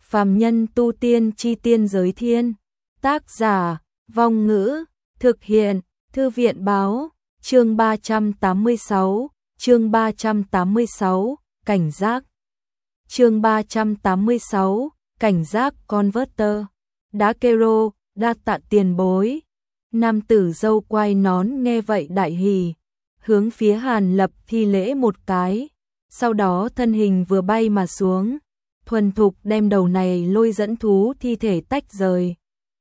Phàm nhân tu tiên chi tiên giới thiên. Tác giả, Vong Ngữ, thực hiện, Thư viện báo, chương 386, chương 386, cảnh giác. Chương 386, cảnh giác Converter. Đá kero, đa tạ tiền bối. Nam tử dâu quai nón nghe vậy đại hỉ, hướng phía Hàn Lập thi lễ một cái, sau đó thân hình vừa bay mà xuống, thuần thục đem đầu này lôi dẫn thú thi thể tách rời.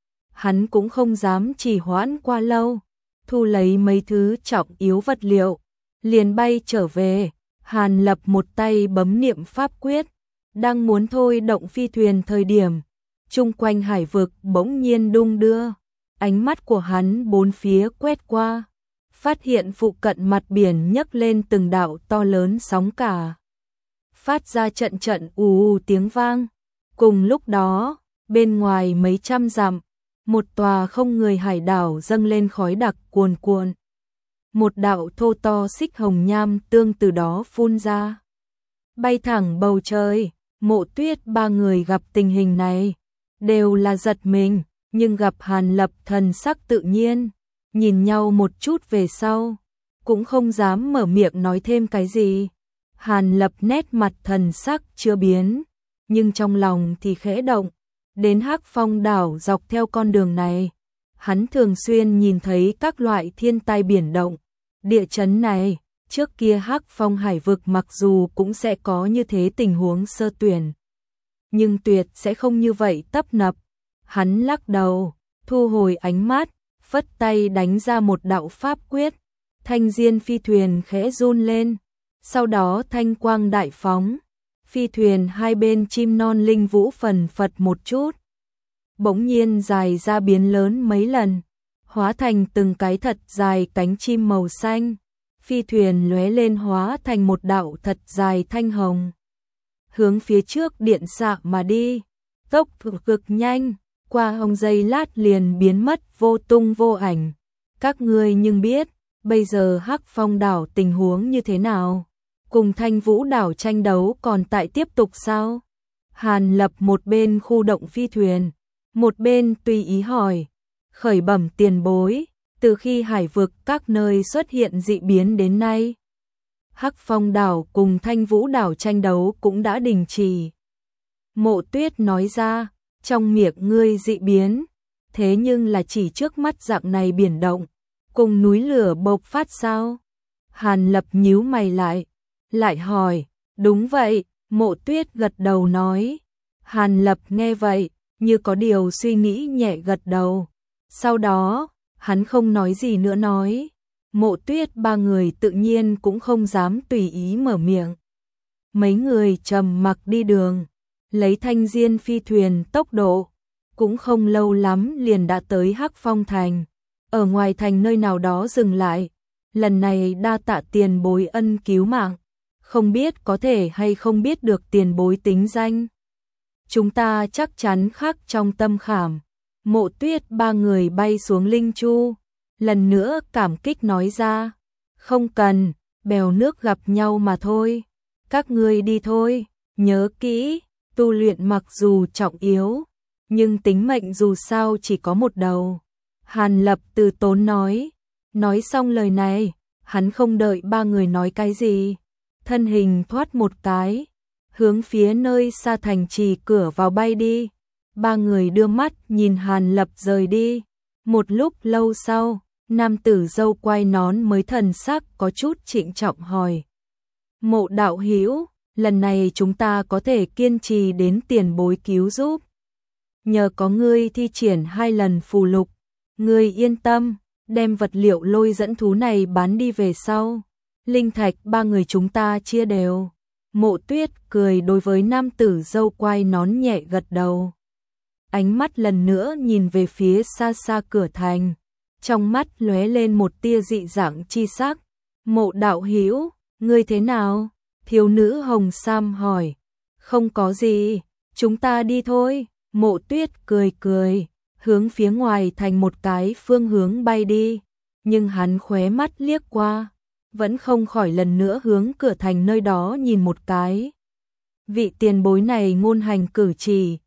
Hắn cũng không dám trì hoãn qua lâu, thu lấy mấy thứ trọng yếu vật liệu, liền bay trở về. Hàn Lập một tay bấm niệm pháp quyết, đang muốn thôi động phi thuyền thời điểm, chung quanh hải vực bỗng nhiên đung đưa. Ánh mắt của hắn bốn phía quét qua, phát hiện phụ cận mặt biển nhấc lên từng đạo to lớn sóng cả, phát ra trận trận ù ù tiếng vang. Cùng lúc đó, bên ngoài mấy trăm dặm, một tòa không người hải đảo dâng lên khói đặc cuồn cuộn. Một đạo thô to xích hồng nham tương từ đó phun ra, bay thẳng bầu trời. Mộ Tuyết ba người gặp tình hình này, đều là giật mình, nhưng gặp Hàn Lập thần sắc tự nhiên, nhìn nhau một chút về sau, cũng không dám mở miệng nói thêm cái gì. Hàn Lập nét mặt thần sắc chưa biến, nhưng trong lòng thì khẽ động. Đến Hắc Phong đảo dọc theo con đường này, hắn thường xuyên nhìn thấy các loại thiên tai biển động, địa chấn này. Trước kia Hắc Phong hải vực mặc dù cũng sẽ có như thế tình huống sơ tuyển, nhưng tuyệt sẽ không như vậy tấp nập. Hắn lắc đầu, thu hồi ánh mắt, phất tay đánh ra một đạo pháp quyết, thanh diên phi thuyền khẽ run lên, sau đó thanh quang đại phóng, phi thuyền hai bên chim non linh vũ phần phật một chút, bỗng nhiên dài ra biến lớn mấy lần, hóa thành từng cái thật dài cánh chim màu xanh. Phi thuyền lóe lên hóa thành một đạo thật dài thanh hồng, hướng phía trước điện xạ mà đi, tốc độ cực nhanh, qua hồng giây lát liền biến mất vô tung vô ảnh. Các ngươi nhưng biết, bây giờ Hắc Phong đảo tình huống như thế nào? Cùng Thanh Vũ đảo tranh đấu còn tại tiếp tục sao? Hàn Lập một bên khu động phi thuyền, một bên tùy ý hỏi, khởi bẩm tiền bối. Từ khi hải vực các nơi xuất hiện dị biến đến nay, Hắc Phong đảo cùng Thanh Vũ đảo tranh đấu cũng đã đình chỉ. Mộ Tuyết nói ra, trong miệng ngươi dị biến, thế nhưng là chỉ trước mắt dạng này biển động, cùng núi lửa bộc phát sao? Hàn Lập nhíu mày lại hỏi, đúng vậy, Mộ Tuyết gật đầu nói. Hàn Lập nghe vậy, như có điều suy nghĩ nhẹ gật đầu, sau đó hắn không nói gì nữa nói. Mộ Tuyết ba người tự nhiên cũng không dám tùy ý mở miệng. Mấy người trầm mặc đi đường, lấy thanh diên phi thuyền tốc độ, cũng không lâu lắm liền đã tới Hắc Phong thành. Ở ngoài thành nơi nào đó dừng lại, lần này đa tạ tiền bối ân cứu mạng, không biết có thể hay không biết được tiền bối tính danh. Chúng ta chắc chắn khắc trong tâm khảm. Mộ Tuyết ba người bay xuống linh chu, lần nữa cảm kích nói ra, không cần, bèo nước gặp nhau mà thôi, các ngươi đi thôi, nhớ kỹ, tu luyện mặc dù trọng yếu, nhưng tính mệnh dù sao chỉ có một đầu. Hàn Lập từ tốn nói xong lời này, hắn không đợi ba người nói cái gì, thân hình thoát một cái, hướng phía nơi xa thành trì cửa vào bay đi. Ba người đưa mắt nhìn Hàn Lập rời đi. Một lúc lâu sau, nam tử dâu quai nón mới thần sắc có chút trịnh trọng hỏi, Mộ đạo hữu, lần này chúng ta có thể kiên trì đến tiền bối cứu giúp. Nhờ có ngươi thi triển 2 lần phù lục, ngươi yên tâm, đem vật liệu lôi dẫn thú này bán đi về sau, linh thạch ba người chúng ta chia đều. Mộ Tuyết cười đối với nam tử dâu quai nón nhẹ gật đầu. Ánh mắt lần nữa nhìn về phía xa xa cửa thành, trong mắt lóe lên một tia dị dạng chi sắc. Mộ đạo hữu, ngươi thế nào? Thiếu nữ hồng sam hỏi. Không có gì, chúng ta đi thôi. Mộ Tuyết cười, hướng phía ngoài thành một cái phương hướng bay đi. Nhưng hắn khóe mắt liếc qua, vẫn không khỏi lần nữa hướng cửa thành nơi đó nhìn một cái. Vị tiền bối này ngôn hành cử chỉ,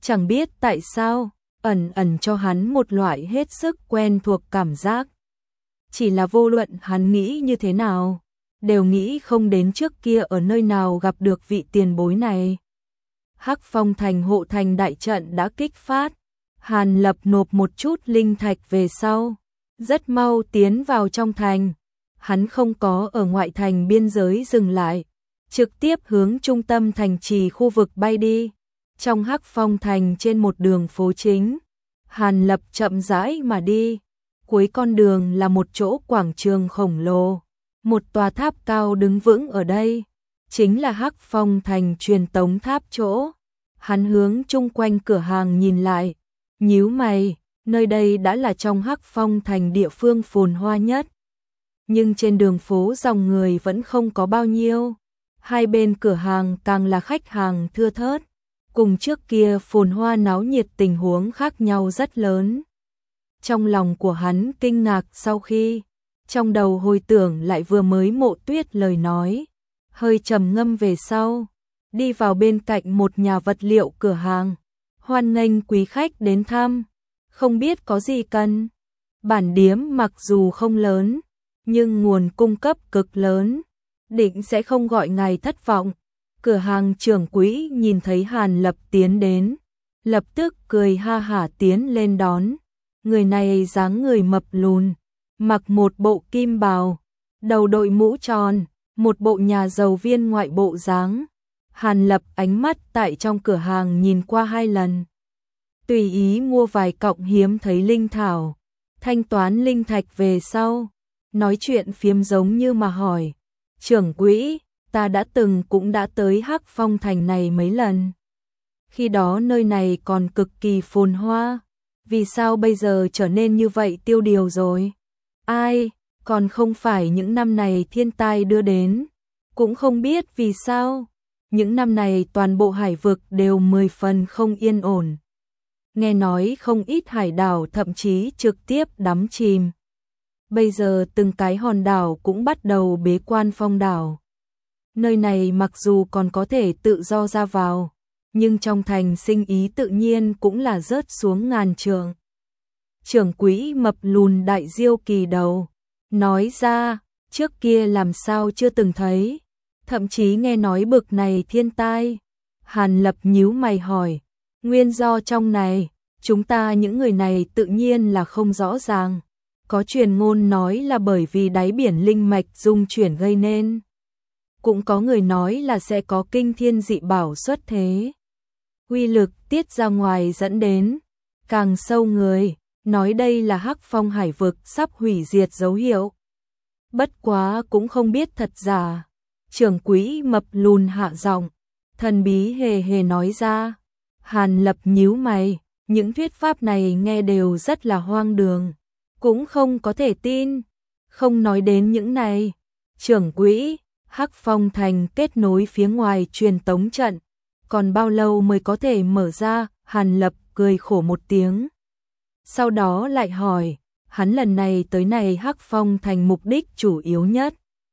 Chẳng biết tại sao, ẩn ẩn cho hắn một loại hết sức quen thuộc cảm giác. Chỉ là vô luận hắn nghĩ như thế nào, đều nghĩ không đến trước kia ở nơi nào gặp được vị tiền bối này. Hắc Phong thành hộ thành đại trận đã kích phát, Hàn Lập nộp một chút linh thạch về sau, rất mau tiến vào trong thành. Hắn không có ở ngoại thành biên giới dừng lại, trực tiếp hướng trung tâm thành trì khu vực bay đi. Trong Hắc Phong thành trên một đường phố chính, Hàn Lập chậm rãi mà đi. Cuối con đường là một chỗ quảng trường khổng lồ, một tòa tháp cao đứng vững ở đây, chính là Hắc Phong thành truyền tống tháp chỗ. Hắn hướng chung quanh cửa hàng nhìn lại, nhíu mày, nơi đây đã là trong Hắc Phong thành địa phương phồn hoa nhất. Nhưng trên đường phố dòng người vẫn không có bao nhiêu, hai bên cửa hàng càng là khách hàng thưa thớt, cùng trước kia phồn hoa náo nhiệt tình huống khác nhau rất lớn. Trong lòng của hắn kinh ngạc sau khi, trong đầu hồi tưởng lại vừa mới Mộ Tuyết lời nói, hơi trầm ngâm về sau, đi vào bên cạnh một nhà vật liệu cửa hàng, hoan nghênh quý khách đến thăm, không biết có gì cần. Bản điếm mặc dù không lớn, nhưng nguồn cung cấp cực lớn, định sẽ không gọi ngài thất vọng. Cửa hàng trưởng quỹ nhìn thấy Hàn Lập tiến đến, lập tức cười ha hả tiến lên đón. Người này dáng người mập lùn, mặc một bộ kim bào, đầu đội mũ tròn, một bộ nhà giàu viên ngoại bộ dáng. Hàn Lập ánh mắt tại trong cửa hàng nhìn qua 2 lần, tùy ý mua vài cọng hiếm thấy linh thảo, thanh toán linh thạch về sau, nói chuyện phiếm giống như mà hỏi, trưởng quỹ, ta cũng đã tới Hắc Phong thành này mấy lần. Khi đó nơi này còn cực kỳ phồn hoa, vì sao bây giờ trở nên như vậy tiêu điều rồi? Ai, còn không phải những năm này thiên tai đưa đến, cũng không biết vì sao. Những năm này toàn bộ hải vực đều 10 phần không yên ổn. Nghe nói không ít hải đảo thậm chí trực tiếp đắm chìm. Bây giờ từng cái hòn đảo cũng bắt đầu bế quan phong đảo. Nơi này mặc dù còn có thể tự do ra vào, nhưng trong thành sinh ý tự nhiên cũng là rớt xuống ngàn trượng. Trưởng quỹ mập lùn đại diêu kỳ đầu, nói ra, trước kia làm sao chưa từng thấy, thậm chí nghe nói bực này thiên tai. Hàn Lập nhíu mày hỏi, nguyên do trong này, chúng ta những người này tự nhiên là không rõ ràng. Có truyền ngôn nói là bởi vì đáy biển linh mạch dung chuyển gây nên. Cũng có người nói là sẽ có kinh thiên dị bảo xuất thế, uy lực tiết ra ngoài dẫn đến càng sâu người, nói đây là Hắc Phong hải vực sắp hủy diệt dấu hiệu. Bất quá cũng không biết thật giả. Trưởng quỹ mập lùn hạ giọng, thần bí hề hề nói ra. Hàn Lập nhíu mày, những thuyết pháp này nghe đều rất là hoang đường, cũng không có thể tin. Không nói đến những này, trưởng quỹ, Hắc Phong thành kết nối phía ngoài truyền tống trận, còn bao lâu mới có thể mở ra? Hàn Lập cười khổ một tiếng. Sau đó lại hỏi, hắn lần này tới này Hắc Phong thành mục đích chủ yếu nhất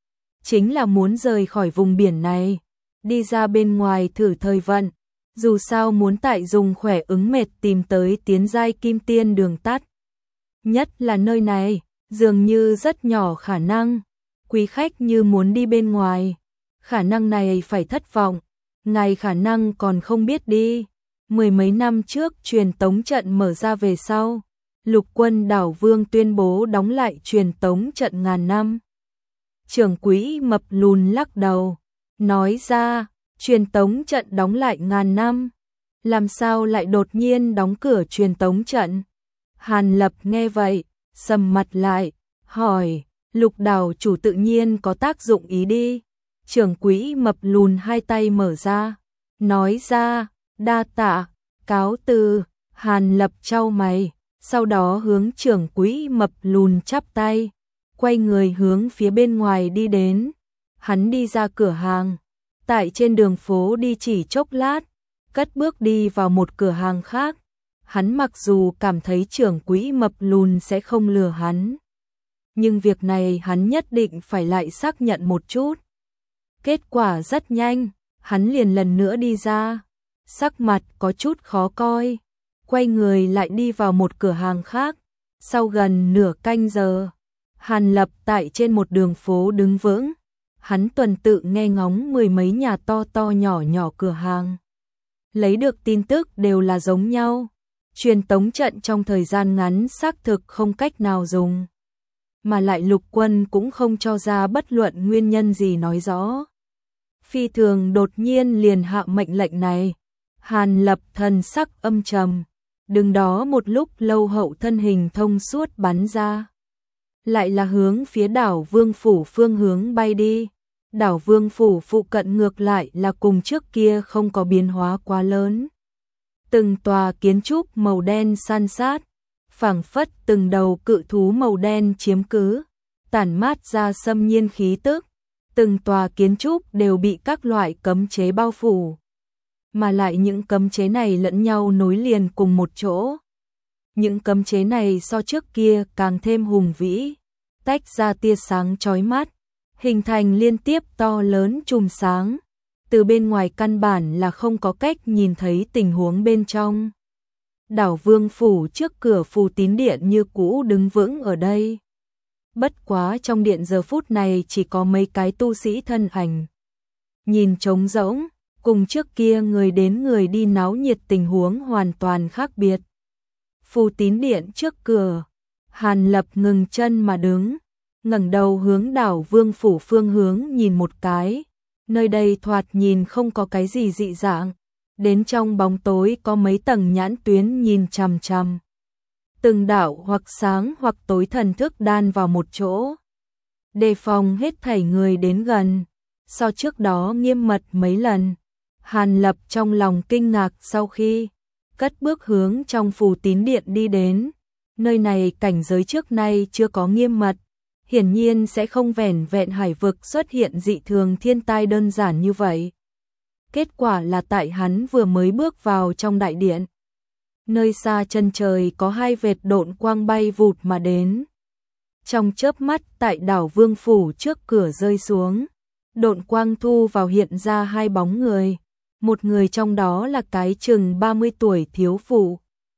chính là muốn rời khỏi vùng biển này, đi ra bên ngoài thử thời vận, dù sao muốn tại dùng khỏe ứng mệt tìm tới tiến giai kim tiên đường tắt. Nhất là nơi này, dường như rất nhỏ khả năng, quý khách như muốn đi bên ngoài, khả năng này phải thất vọng, ngài khả năng còn không biết đi. 10 mấy năm trước truyền tống trận mở ra về sau, lục quân đảo vương tuyên bố đóng lại truyền tống trận ngàn năm. Trưởng quỹ mập lùn lắc đầu, nói ra, truyền tống trận đóng lại ngàn năm, làm sao lại đột nhiên đóng cửa truyền tống trận? Hàn Lập nghe vậy, sầm mặt lại, hỏi, lục đảo chủ tự nhiên có tác dụng ý đi. Trưởng quỹ mập lùn hai tay mở ra, nói ra, đa tạ, cáo từ. Hàn Lập chau mày, sau đó hướng trưởng quỹ mập lùn chắp tay, quay người hướng phía bên ngoài đi đến. Hắn đi ra cửa hàng, tại trên đường phố đi chỉ chốc lát, cất bước đi vào một cửa hàng khác. Hắn mặc dù cảm thấy trưởng quỹ mập lùn sẽ không lừa hắn, nhưng việc này hắn nhất định phải lại xác nhận một chút. Kết quả rất nhanh, hắn liền lần nữa đi ra. sắc mặt có chút khó coi, quay người lại đi vào một cửa hàng khác. Sau gần nửa canh giờ, Hàn Lập tại trên một đường phố đứng vững, hắn tuần tự nghe ngóng mười mấy nhà to to nhỏ nhỏ cửa hàng. Lấy được tin tức đều là giống nhau, truyền tống trận trong thời gian ngắn xác thực không cách nào dùng. Mà lại Lục Quân cũng không cho ra bất luận nguyên nhân gì nói rõ. Phi thường đột nhiên liền hạ mệnh lệnh này, Hàn Lập thần sắc âm trầm, đứng đó một lúc lâu hậu thân hình thông suốt bắn ra. Lại là hướng phía đảo Vương Phủ phương hướng bay đi. Đảo Vương Phủ phụ cận ngược lại là cùng trước kia không có biến hóa quá lớn. Từng tòa kiến trúc màu đen san sát, phảng phất từng đầu cự thú màu đen chiếm cứ, tản mát ra xâm nhiên khí tức. Từng tòa kiến trúc đều bị các loại cấm chế bao phủ, mà lại những cấm chế này lẫn nhau nối liền cùng một chỗ. Những cấm chế này so trước kia càng thêm hùng vĩ, tách ra tia sáng chói mắt, hình thành liên tiếp to lớn chùm sáng. Từ bên ngoài căn bản là không có cách nhìn thấy tình huống bên trong. Đảo Vương Phủ trước cửa Phù Tín Điện như cũ đứng vững ở đây. Bất quá trong điện giờ phút này chỉ có mấy cái tu sĩ thân ảnh. Nhìn trống rỗng, cùng trước kia người đến người đi náo nhiệt tình huống hoàn toàn khác biệt. Phù Tín Điện trước cửa, Hàn Lập ngừng chân mà đứng, ngẩng đầu hướng đảo Vương Phủ phương hướng nhìn một cái. Nơi đây thoạt nhìn không có cái gì dị dạng, đến trong bóng tối có mấy tầng nhãn tuyến nhìn chằm chằm. Từng đạo hoặc sáng hoặc tối thần thức đan vào một chỗ, đề phòng hết thảy người đến gần, so trước đó nghiêm mật mấy lần. Hàn Lập trong lòng kinh ngạc sau khi cất bước hướng trong Phù Tín Điện đi đến. Nơi này cảnh giới trước nay chưa có nghiêm mật, hiển nhiên sẽ không vẻn vẹn hải vực xuất hiện dị thường thiên tai đơn giản như vậy. Kết quả là tại hắn vừa mới bước vào trong đại điện, nơi xa chân trời có hai vệt độn quang bay vụt mà đến. Trong chớp mắt tại đảo Vương Phủ trước cửa rơi xuống, độn quang thu vào hiện ra hai bóng người. Một người trong đó là cái chừng 30 tuổi thiếu phụ.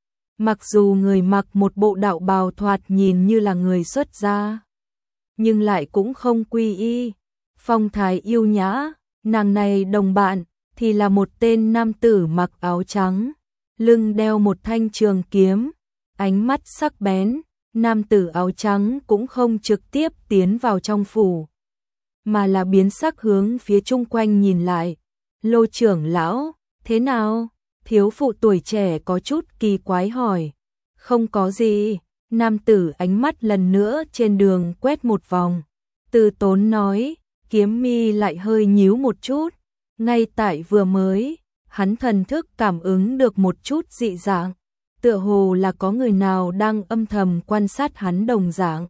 Mặc dù người mặc một bộ đạo bào thoạt nhìn như là người xuất gia, nhưng lại cũng không quy y, phong thái yêu nhã. Nàng này đồng bạn thì là một tên nam tử mặc áo trắng, lưng đeo một thanh trường kiếm, ánh mắt sắc bén. Nam tử áo trắng cũng không trực tiếp tiến vào trong phủ, mà là biến sắc hướng phía chung quanh nhìn lại. Lô trưởng lão, thế nào? Thiếu phụ tuổi trẻ có chút kỳ quái hỏi. Không có gì. Nam tử ánh mắt lần nữa trên đường quét một vòng, từ tốn nói, kiếm mi lại hơi nhíu một chút. Ngay tại vừa mới, hắn thần thức cảm ứng được một chút dị dạng, tựa hồ là có người nào đang âm thầm quan sát hắn đồng dạng.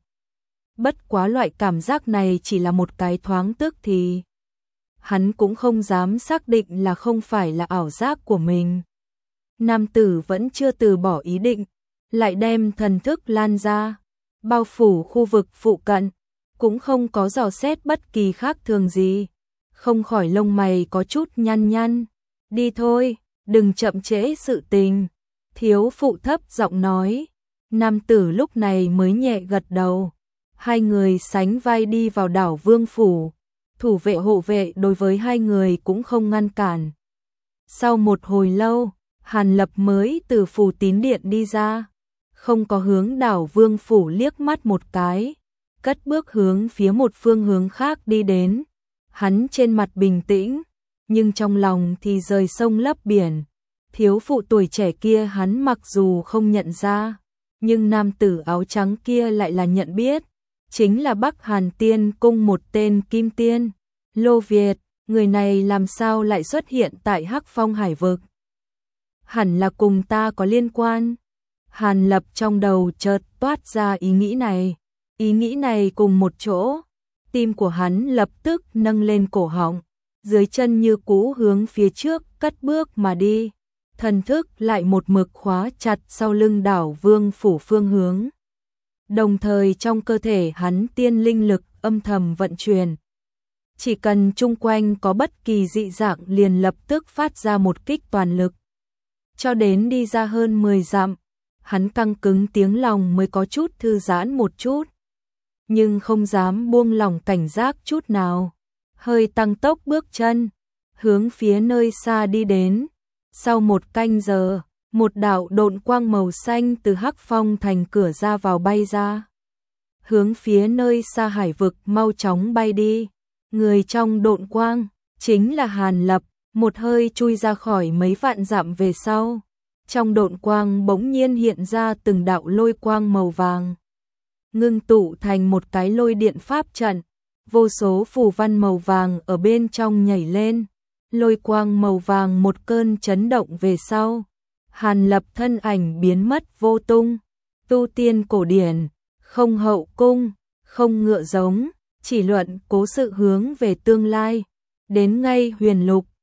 Bất quá loại cảm giác này chỉ là một cái thoáng tức thì. Hắn cũng không dám xác định là không phải là ảo giác của mình. Nam tử vẫn chưa từ bỏ ý định, lại đem thần thức lan ra, bao phủ khu vực phụ cận, cũng không có dò xét bất kỳ khác thường gì. Không khỏi lông mày có chút nhăn nhăn. Đi thôi, đừng chậm trễ sự tình. Thiếu phụ thấp giọng nói. Nam tử lúc này mới nhẹ gật đầu. Hai người sánh vai đi vào đảo Vương Phủ. Thủ vệ hộ vệ đối với hai người cũng không ngăn cản. Sau một hồi lâu, Hàn Lập mới từ Phù Tín Điện đi ra, không có hướng đảo Vương Phủ liếc mắt một cái, cất bước hướng phía một phương hướng khác đi đến. Hắn trên mặt bình tĩnh, nhưng trong lòng thì rời sông lấp biển. Thiếu phụ tuổi trẻ kia hắn mặc dù không nhận ra, nhưng nam tử áo trắng kia lại là nhận biết. Chính là Bắc Hàn Tiên Cung một tên kim tiên, Lô Việt. Người này làm sao lại xuất hiện tại Hắc Phong Hải Vực? Hẳn là cùng ta có liên quan. Hàn Lập trong đầu chợt toát ra ý nghĩ này. Ý nghĩ này cùng một chỗ, tim của hắn lập tức nâng lên cổ họng, dưới chân như cũ hướng phía trước cất bước mà đi. Thần thức lại một mực khóa chặt sau lưng đảo Vương Phủ phương hướng. Đồng thời trong cơ thể hắn tiên linh lực âm thầm vận chuyển. chỉ cần chung quanh có bất kỳ dị dạng liền lập tức phát ra một kích toàn lực. Cho đến đi ra hơn 10 dặm, hắn căng cứng tiếng lòng mới có chút thư giãn một chút, nhưng không dám buông lỏng cảnh giác chút nào, hơi tăng tốc bước chân, hướng phía nơi xa đi đến. Sau một canh giờ, một đạo độn quang màu xanh từ Hắc Phong thành cửa ra vào bay ra, hướng phía nơi xa hải vực mau chóng bay đi. Người trong độn quang chính là Hàn Lập, một hơi chui ra khỏi mấy vạn dặm về sau. Trong độn quang bỗng nhiên hiện ra từng đạo lôi quang màu vàng, ngưng tụ thành một cái lôi điện pháp trận, vô số phù văn màu vàng ở bên trong nhảy lên. Lôi quang màu vàng một cơn chấn động về sau, Hàn Lập thân ảnh biến mất vô tung. Tu tiên cổ điển, không hậu cung, không ngựa giống, chỉ luận cố sự hướng về tương lai. Đến ngay huyền lục,